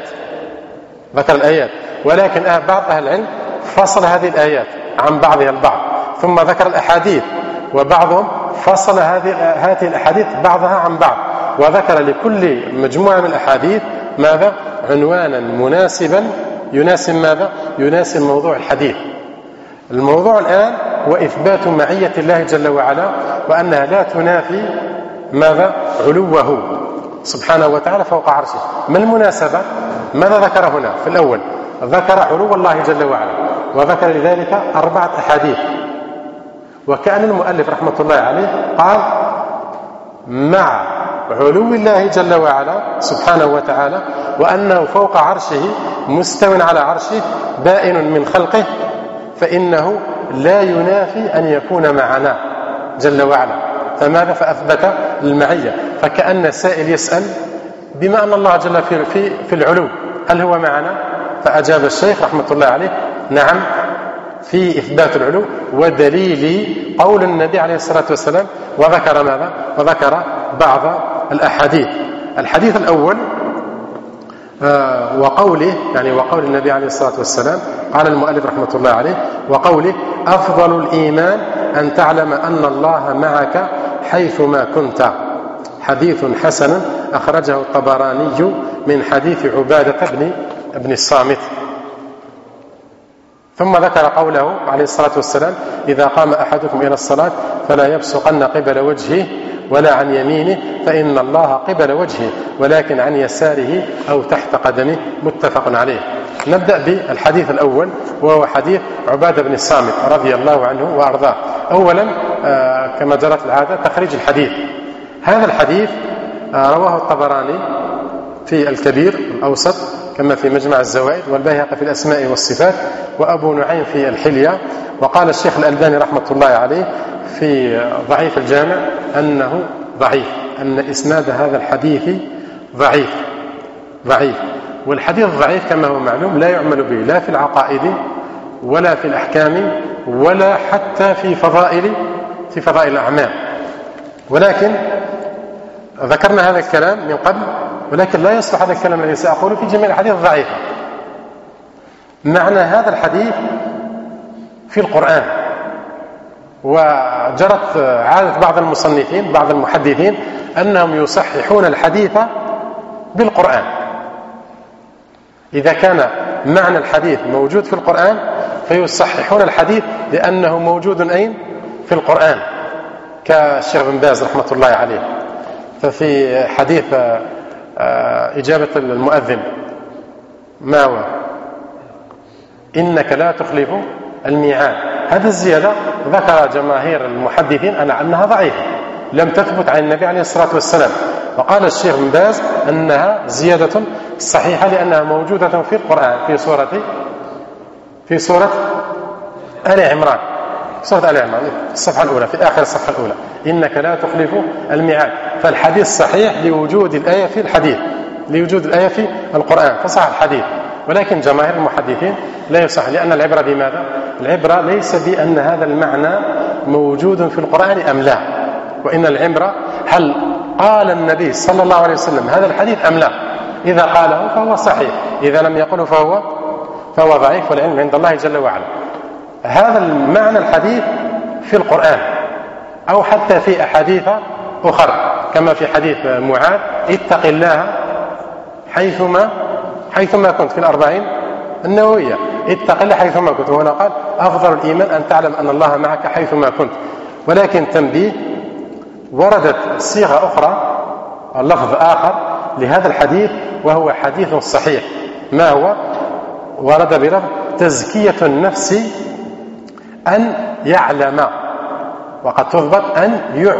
ولكن بعض أهل العلم فصل هذه الآيات عن بعضها البعض، ثم ذكر الأحاديث، وبعضهم فصل هذه الأحاديث بعضها عن بعض، وذكر لكل مجموعة من الأحاديث ماذا؟ عنوانا مناسبا يناسب ماذا؟ يناسب موضوع الحديث. الموضوع الآن هو إثبات معية الله جل وعلا، وأنها لا تنافي ماذا؟ علوه سبحانه وتعالى فوق عرشه. ما المناسبة؟ ماذا ذكر هنا؟ في الأول ذكر علو الله جل وعلا، وذكر لذلك 4 أحاديث، وكأن المؤلف رحمة الله عليه قال: مع علو الله جل وعلا سبحانه وتعالى، وأنه فوق عرشه مستو على عرشه بائن من خلقه، فإنه لا ينافي أن يكون معنا جل وعلا. فماذا؟ فأثبت المعية. فكأن سائل يسأل: بما أن الله جل في العلو هل هو معنا؟ فأجاب الشيخ رحمة الله عليه: نعم، في إثبات العلو، ودليل قول النبي عليه الصلاة والسلام. وذكر ماذا؟ وذكر بعض الأحاديث. الحديث الأول وقوله، يعني وقول النبي عليه الصلاة والسلام، قال المؤلف رحمة الله عليه: وقوله: أفضل الإيمان أن تعلم أن الله معك حيثما كنت. حديث حسن أخرجه الطبراني من حديث عبادة بن الصامت. ثم ذكر قوله عليه الصلاة والسلام: إذا قام أحدكم إلى الصلاة فلا يبصقن قبل وجهه ولا عن يمينه فإن الله قبل وجهه ولكن عن يساره أو تحت قدمه. متفق عليه. نبدأ بالحديث الأول وهو حديث عبادة بن الصامت رضي الله عنه وأرضاه. أولا كما جرت العادة تخريج الحديث. هذا الحديث رواه الطبراني في الكبير الأوسط كما في مجمع الزوائد، والبيهقي في الأسماء والصفات، وأبو نعيم في الحلية. وقال الشيخ الألباني رحمة الله عليه في ضعيف الجامع أنه ضعيف، أن إسناد هذا الحديث ضعيف. والحديث الضعيف كما هو معلوم لا يعمل به لا في العقائد ولا في الأحكام ولا حتى في فضائل الأعمال. ولكن ذكرنا هذا الكلام من قبل، ولكن لا يصلح هذا الكلام الذي سأقوله في جميع الحديث الضعيفة. معنى هذا الحديث في القرآن، وجرت عادة بعض المصنفين بعض المحدثين أنهم يصححون الحديث بالقرآن. إذا كان معنى الحديث موجود في القرآن فيصححون الحديث لأنه موجود أين؟ في القرآن، كالشيخ بن باز رحمة الله عليه. ففي حديث إجابة المؤذن ما هو؟ إنك لا تخلف الميعاد. هذه الزيادة ذكر جماهير المحدثين أنها ضعيفة لم تثبت عن النبي عليه الصلاة والسلام. وقال الشيخ بن باز أنها زيادة صحيحة لأنها موجودة في القرآن في سورة آل عمران، الصفحة الأولى، في آخر الصفحة الأولى: إنك لا تخلف الميعاد. فالحديث صحيح لوجود الآية في القرآن فصح الحديث. ولكن جماهير المحدثين لا يصح، لأن العبرة بماذا؟ العبرة ليس بأن هذا المعنى موجود في القرآن أم لا، وإن العبرة هل قال النبي صلى الله عليه وسلم هذا الحديث أم لا. إذا قاله فهو صحيح، إذا لم يقله فهو ضعيف، والعلم عند الله جل وعلا. هذا المعنى الحديث في القرآن أو حتى في أحاديث أخرى، كما في حديث معاذ: اتق الله حيثما كنت، في الأربعين النووية: اتق الله حيثما كنت. وهنا قال: أفضل الإيمان أن تعلم أن الله معك حيثما كنت. ولكن تنبيه، وردت صيغة أخرى، لفظ آخر لهذا الحديث وهو حديث صحيح. ما هو؟ ورد بلفظ: تزكية النفس أن يعلم، وقد تضبط أن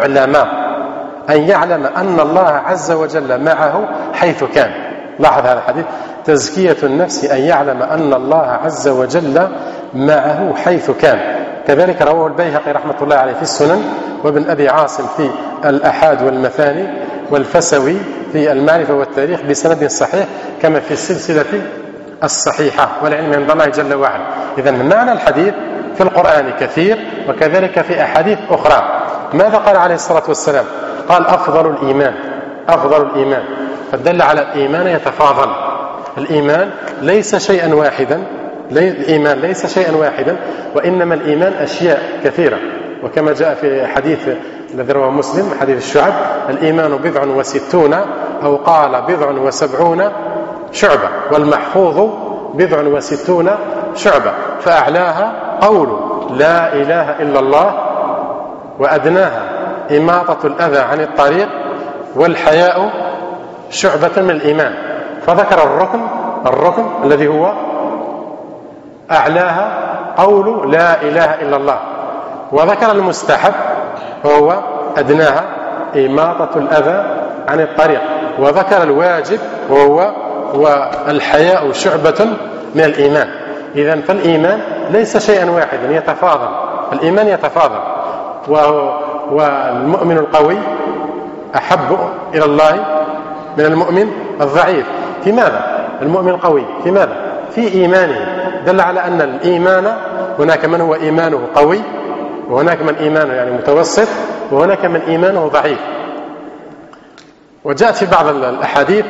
يعلم أن الله عز وجل معه حيث كان. لاحظ هذا الحديث: تزكية النفس أن يعلم أن الله عز وجل معه حيث كان. كذلك رواه البيهقي رحمة الله عليه في السنن، وابن أبي عاصم في الأحاد والمثاني، والفسوي في المعرفة والتاريخ بسند صحيح، كما في السلسلة الصحيحة، والعلم عند الله جل وعلا. إذن معنى الحديث في القرآن كثير، وكذلك في أحاديث أخرى. ماذا قال عليه الصلاة والسلام؟ قال: أفضل الإيمان. فدل على الإيمان يتفاضل. الإيمان ليس شيئا واحدا، وإنما الإيمان أشياء كثيرة. وكما جاء في حديث الذي رواه مسلم، حديث الشعب: الإيمان 60 أو قال 70 شعبة، والمحفوظ 60 شعبة، فأعلاها قول لا إله إلا الله، وأدناها إماطة الأذى عن الطريق، والحياء شعبة من الإيمان. فذكر الركن الذي هو أعلاها قول لا إله إلا الله، وذكر المستحب وهو أدناها إماطة الأذى عن الطريق، وذكر الواجب وهو والحياء شعبة من الإيمان. إذن فالإيمان ليس شيئا واحدا، يتفاضل. الإيمان يتفاضل، والمؤمن القوي أحب إلى الله من المؤمن الضعيف. في ماذا؟ المؤمن القوي في ماذا؟ في إيمانه. دل على أن الإيمان هناك من هو إيمانه قوي، وهناك من إيمانه يعني متوسط، وهناك من إيمانه ضعيف. وجاءت في بعض الأحاديث: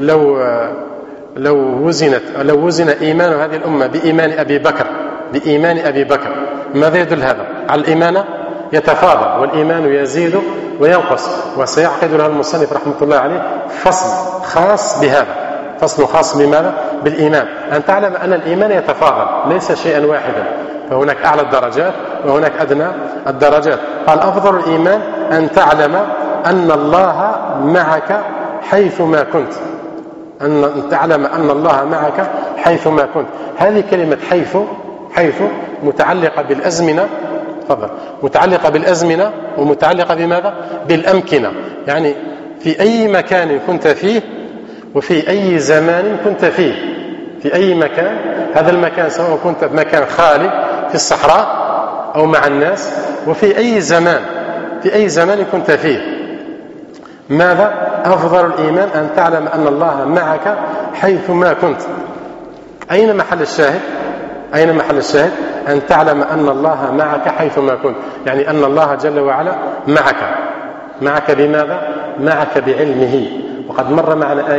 لو وزن إيمان هذه الأمة بإيمان أبي بكر، ماذا يدل هذا؟ على الإيمان يتفاضل، والإيمان يزيد وينقص. وسيعقد لها المصنف رحمة الله عليه فصل خاص بهذا، فصل خاص بماذا؟ بالإيمان. أن تعلم أن الإيمان يتفاضل، ليس شيئا واحدا، فهناك أعلى الدرجات وهناك أدنى الدرجات. قال أفضل الإيمان أن تعلم أن الله معك حيثما كنت، أن تعلم أن الله معك حيثما كنت. هذه كلمة حيث متعلقة بالأزمنة، تفضل، متعلقة بالأزمنة ومتعلقة بماذا؟ بالأمكنة، يعني في أي مكان كنت فيه وفي أي زمان كنت فيه، في أي مكان. هذا المكان سواء كنت في مكان خالي في الصحراء أو مع الناس، وفي أي زمان كنت فيه. ماذا؟ أفضل الإيمان أن تعلم أن الله معك حيثما كنت. أين محل الشاهد؟ أن تعلم أن الله معك حيثما كنت، يعني أن الله جل وعلا معك بماذا؟ معك بعلمه. وقد مر معنا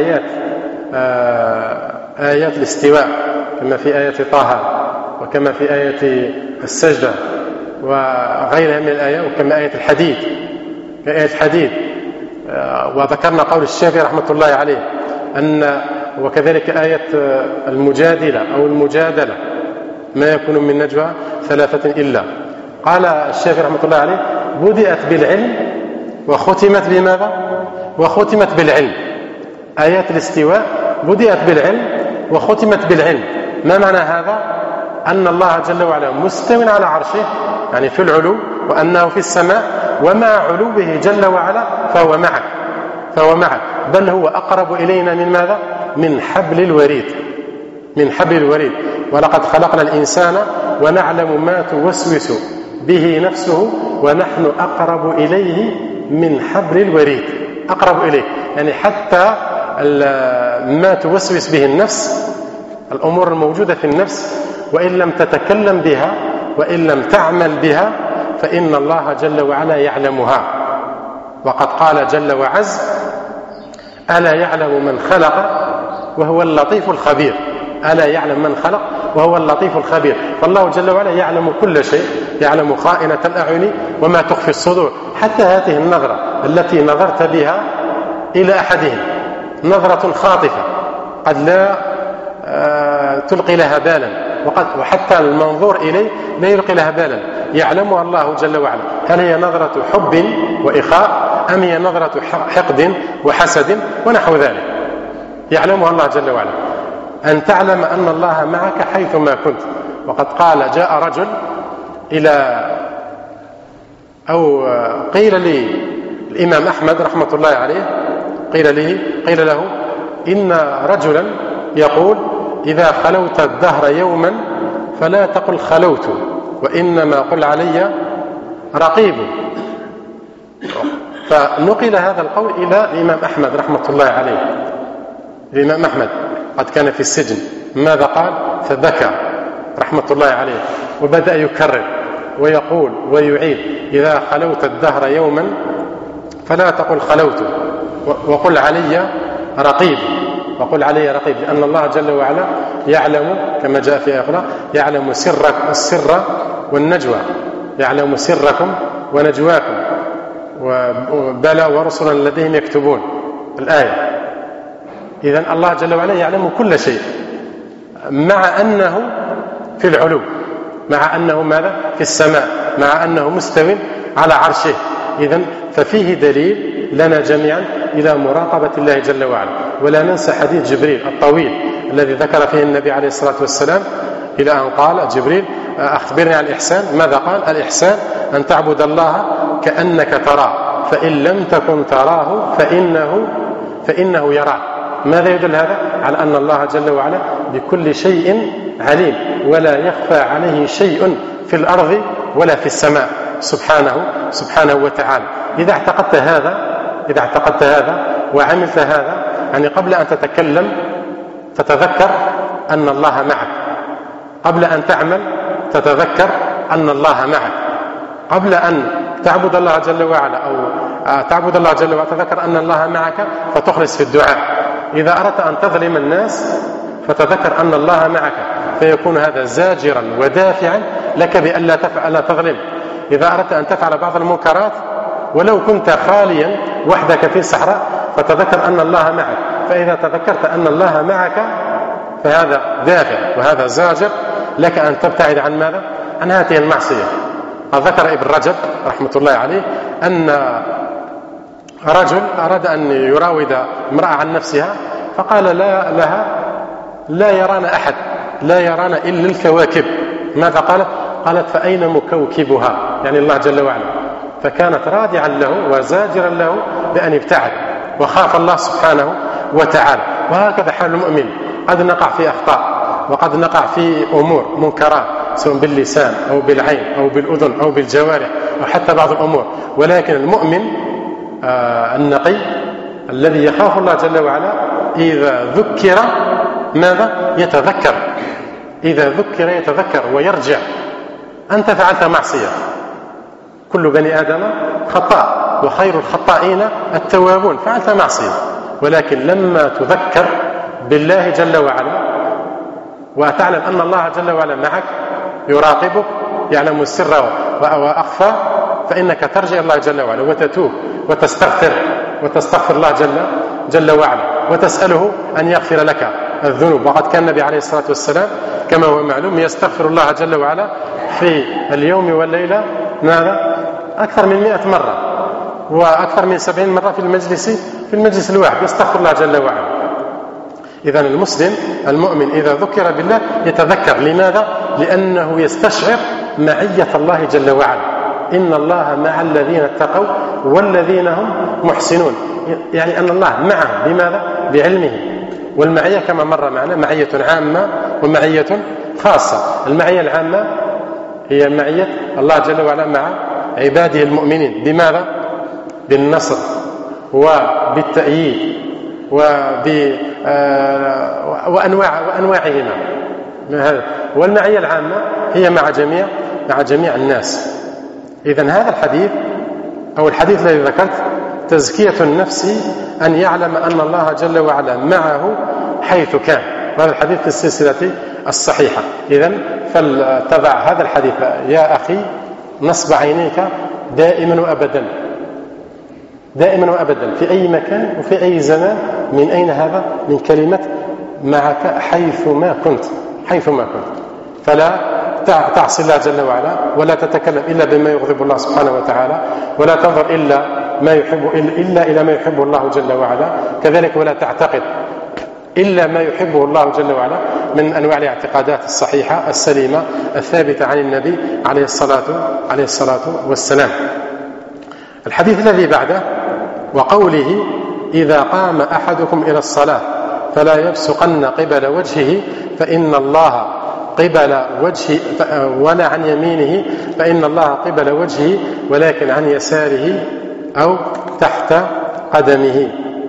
آيات الاستواء، كما في آية طه وكما في آية السجدة وغيرها من الآيات، وكما آية الحديد. وذكرنا قول الشافعي رحمة الله عليه وكذلك آية المجادلة أو المجادلة، ما يكون من نجوى ثلاثة إلا. قال الشافعي رحمة الله عليه بدأت بالعلم وختمت بماذا؟ وختمت بالعلم. آيات الاستواء بدأت بالعلم وختمت بالعلم. ما معنى هذا؟ أن الله جل وعلا مستوٍ على عرشه، يعني في العلو، وأنه في السماء، ومع علوه جل وعلا فهو معك، بل هو أقرب إلينا من ماذا؟ من حبل الوريد. ولقد خلقنا الإنسان ونعلم ما توسوس به نفسه ونحن أقرب إليه من حبل الوريد. أقرب إليه، يعني حتى ما توسوس به النفس، الأمور الموجودة في النفس، وإن لم تتكلم بها وإن لم تعمل بها فإن الله جل وعلا يعلمها. وقد قال جل وعز ألا يعلم من خلق وهو اللطيف الخبير. ألا يعلم من خلق وهو اللطيف الخبير. فالله جل وعلا يعلم كل شيء، يعلم خائنة الأعين وما تخفي الصدور. حتى هذه النظرة التي نظرت بها إلى أحدهم نظرة خاطفة قد لا تلقي لها بالا، وحتى المنظور إليه لا يلقي لها بالا، يعلمها الله جل وعلا. هل هي نظرة حب وإخاء أم هي نظرة حقد وحسد ونحو ذلك؟ يعلمها الله جل وعلا. أن تعلم أن الله معك حيثما كنت. وقد قال جاء رجل أو قيل لي الإمام أحمد رحمة الله عليه، قيل له إن رجلا يقول إذا خلوت الدهر يوما فلا تقل خلوت، وإنما قل علي رقيب. فنقل هذا القول إلى الإمام أحمد رحمة الله عليه. الإمام أحمد قد كان في السجن، ماذا قال؟ فبكى رحمة الله عليه، وبدأ يكرر ويقول ويعيد إذا خلوت الدهر يوما فلا تقل خلوت وقل علي رقيب، لأن الله جل وعلا يعلم كما جاء في آية أخرى يعلم السر والنجوى، يعلم سركم ونجواكم، وبلى ورسلا لديهم يكتبون الآية. إذن الله جل وعلا يعلم كل شيء، مع أنه في العلو، مع أنه ماذا؟ في السماء، مع أنه مستوٍ على عرشه. إذن ففيه دليل لنا جميعا إلى مراقبة الله جل وعلا. ولا ننسى حديث جبريل الطويل الذي ذكر فيه النبي عليه الصلاة والسلام إلى أن قال جبريل أخبرني عن الإحسان. ماذا قال؟ الإحسان أن تعبد الله كأنك تراه، فإن لم تكن تراه فإنه يراك. ماذا يدل هذا؟ على أن الله جل وعلا بكل شيء عليم، ولا يخفى عليه شيء في الأرض ولا في السماء سبحانه وتعالى. إذا اعتقدت هذا وعملت هذا، يعني قبل أن تتكلم تتذكر أن الله معك، قبل أن تعمل تتذكر أن الله معك، قبل أن تعبد الله جل وعلا أو تعبد الله جل وعلا تذكر أن الله معك فتخلص في الدعاء. إذا أردت أن تظلم الناس فتذكر أن الله معك، فيكون هذا زاجرا ودافعا لك بأن لا تظلم. إذا أردت أن تفعل بعض المنكرات ولو كنت خاليا وحدك في صحراء فتذكر أن الله معك، فإذا تذكرت أن الله معك فهذا دافع وهذا زاجر لك أن تبتعد عن ماذا؟ عن هذه المعصية. ذكر ابن رجب رحمة الله عليه أن رجل أراد أن يراود امرأة عن نفسها فقال لها لا يرانا أحد، لا يرانا إلا الكواكب. ماذا قالت؟ قالت فأين مكوكبها؟ يعني الله جل وعلا. فكانت رادعا له وزاجرا له بأن يبتعد وخاف الله سبحانه وتعالى. وهكذا حال المؤمن، قد نقع في أخطاء وقد نقع في أمور منكرات سواء باللسان أو بالعين أو بالأذن أو بالجوارح أو حتى بعض الأمور، ولكن المؤمن النقي الذي يخاف الله جل وعلا إذا ذكر ماذا؟ يتذكر. إذا ذكر يتذكر ويرجع. أنت فعلت معصية، كل بني آدم خطاء وخير الخطائين التوابون، فعلت معصية، ولكن لما تذكر بالله جل وعلا وتعلم أن الله جل وعلا معك يراقبك يعلم السر وأخفى، فإنك ترجع الله جل وعلا وتتوب وتستغفر الله جل وعلا وتسأله أن يغفر لك الذنوب. وقد كان النبي عليه الصلاة والسلام كما هو معلوم يستغفر الله جل وعلا في اليوم والليلة ماذا؟ أكثر من 100 مرة وأكثر من 70 مرة في المجلس الواحد يستغفر الله جل وعلا. إذن المسلم المؤمن إذا ذكر بالله يتذكر. لماذا؟ لأنه يستشعر معية الله جل وعلا. إن الله مع الذين اتقوا والذين هم محسنون، يعني أن الله معه. بماذا؟ بعلمه. والمعية كما مر معنا معية عامة ومعية خاصة. المعية العامة هي معية الله جل وعلا مع عباده المؤمنين. بماذا؟ بالنصر وبالتأييد وأنواعهما. والمعية العامة هي مع جميع الناس. إذن هذا الحديث أو الحديث الذي ذكرت تزكية النفس أن يعلم أن الله جل وعلا معه حيث كان. وهذا الحديث في السلسلة الصحيحة. إذن فلتضع هذا الحديث يا أخي نصب عينيك دائما وأبدا، دائما وأبدا في أي مكان وفي أي زمان. من أين هذا؟ من كلمة معك حيثما كنت. فلا تعصي الله جل وعلا ولا تتكلم إلا بما يغضب الله سبحانه وتعالى، ولا تنظر إلا إلى ما يحبه الله جل وعلا، كذلك ولا تعتقد إلا ما يحبه الله جل وعلا من أنواع الاعتقادات الصحيحة السليمة الثابتة عن النبي عليه الصلاة والسلام. الحديث الذي بعده وقوله إذا قام أحدكم إلى الصلاة فلا يبصقن قبل وجهه فإن الله قبل وجهه، ولا عن يمينه فإن الله قبل وجهه ولكن عن يساره أو تحت قدمه.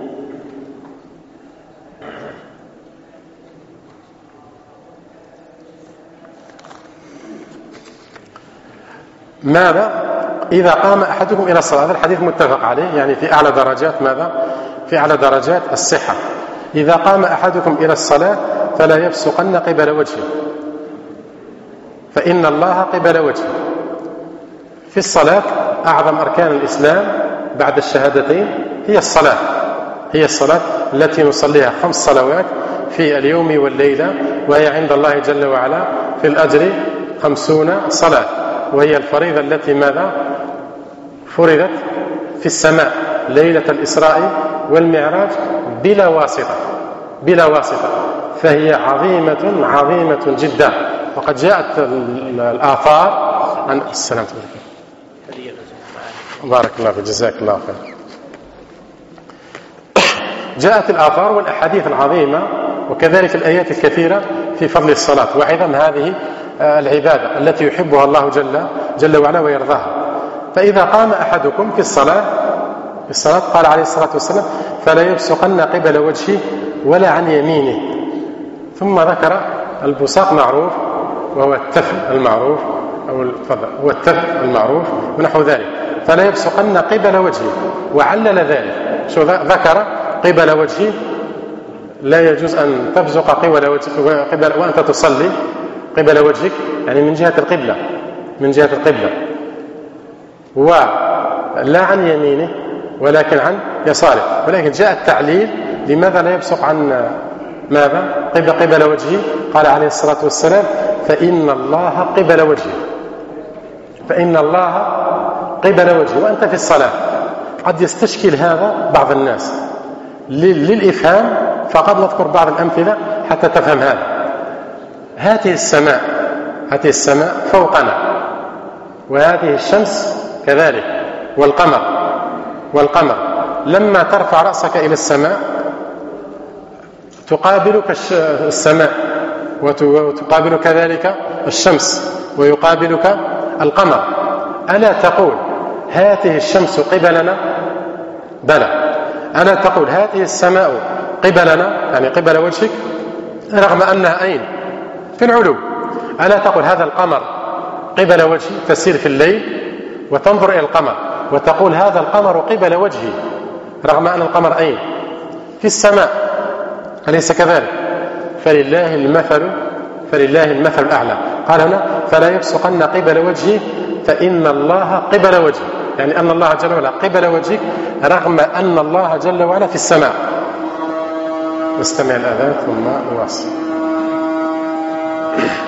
ماذا؟ إذا قام أحدكم إلى الصلاة. هذا الحديث متفق عليه، يعني في أعلى درجات ماذا؟ في أعلى درجات الصحة. إذا قام أحدكم إلى الصلاة فلا يبصقن قبل وجهه فإن الله قبل وجهه. في الصلاة أعظم أركان الإسلام بعد الشهادتين هي الصلاة التي نصليها 5 صلوات في اليوم والليلة، وهي عند الله جل وعلا في الأجر 50 صلاة، وهي الفريضة التي ماذا؟ فرضت في السماء ليلة الإسراء والمعراج بلا واسطة، فهي عظيمة جدا. وقد جاءت الآثار عن السلام عليكم بارك الله فيك جزاك الله خير. جاءت الآثار والأحاديث العظيمة وكذلك الآيات الكثيرة في فضل الصلاة وعظم هذه العبادة التي يحبها الله جل وعلا ويرضاها. فإذا قام أحدكم في الصلاة قال عليه الصلاة والسلام فلا يبصقن قبل وجهه ولا عن يمينه. ثم ذكر البصاق معروف وهو التفل المعروف أو الفضل هو التفل المعروف ونحو ذلك. فلا يبصقن قبل وجهه وعلل ذلك. شو ذكر؟ قبل وجهه لا يجوز أن تبزق قبل وجهك وأنت تصلي قبل وجهك، يعني من جهة القبلة ولا عن يمينه ولكن عن يساره، ولكن جاء التعليل لماذا لا يبصق عن ماذا؟ قبل وجهه. قال عليه الصلاة والسلام فإن الله قبل وجهه، فإن الله قبل وجهه. وأنت في الصلاة قد يستشكل هذا بعض الناس، للإفهام فقد نذكر بعض الأمثلة حتى تفهم هذا. هذه السماء فوقنا، وهذه الشمس كذلك، والقمر لما ترفع رأسك إلى السماء تقابلك السماء، وتقابل كذلك الشمس، ويقابلك القمر. ألا تقول هذه الشمس قبلنا؟ بلى. ألا تقول هذه السماء قبلنا، يعني قبل وجهك، رغم أنها أين؟ في العلو. ألا تقول هذا القمر قبل وجهي، تسير في الليل وتنظر إلى القمر وتقول هذا القمر قبل وجهي، رغم أن القمر أين؟ في السماء، أليس كذلك؟ فلله المثل الأعلى. قال هنا فلا يبصقن قبل وجهه فإن الله قبل وجهه، يعني أن الله جل وعلا قبل وجهك، رغم أن الله جل وعلا في السماء. نستمع الأذان ثم نواصل.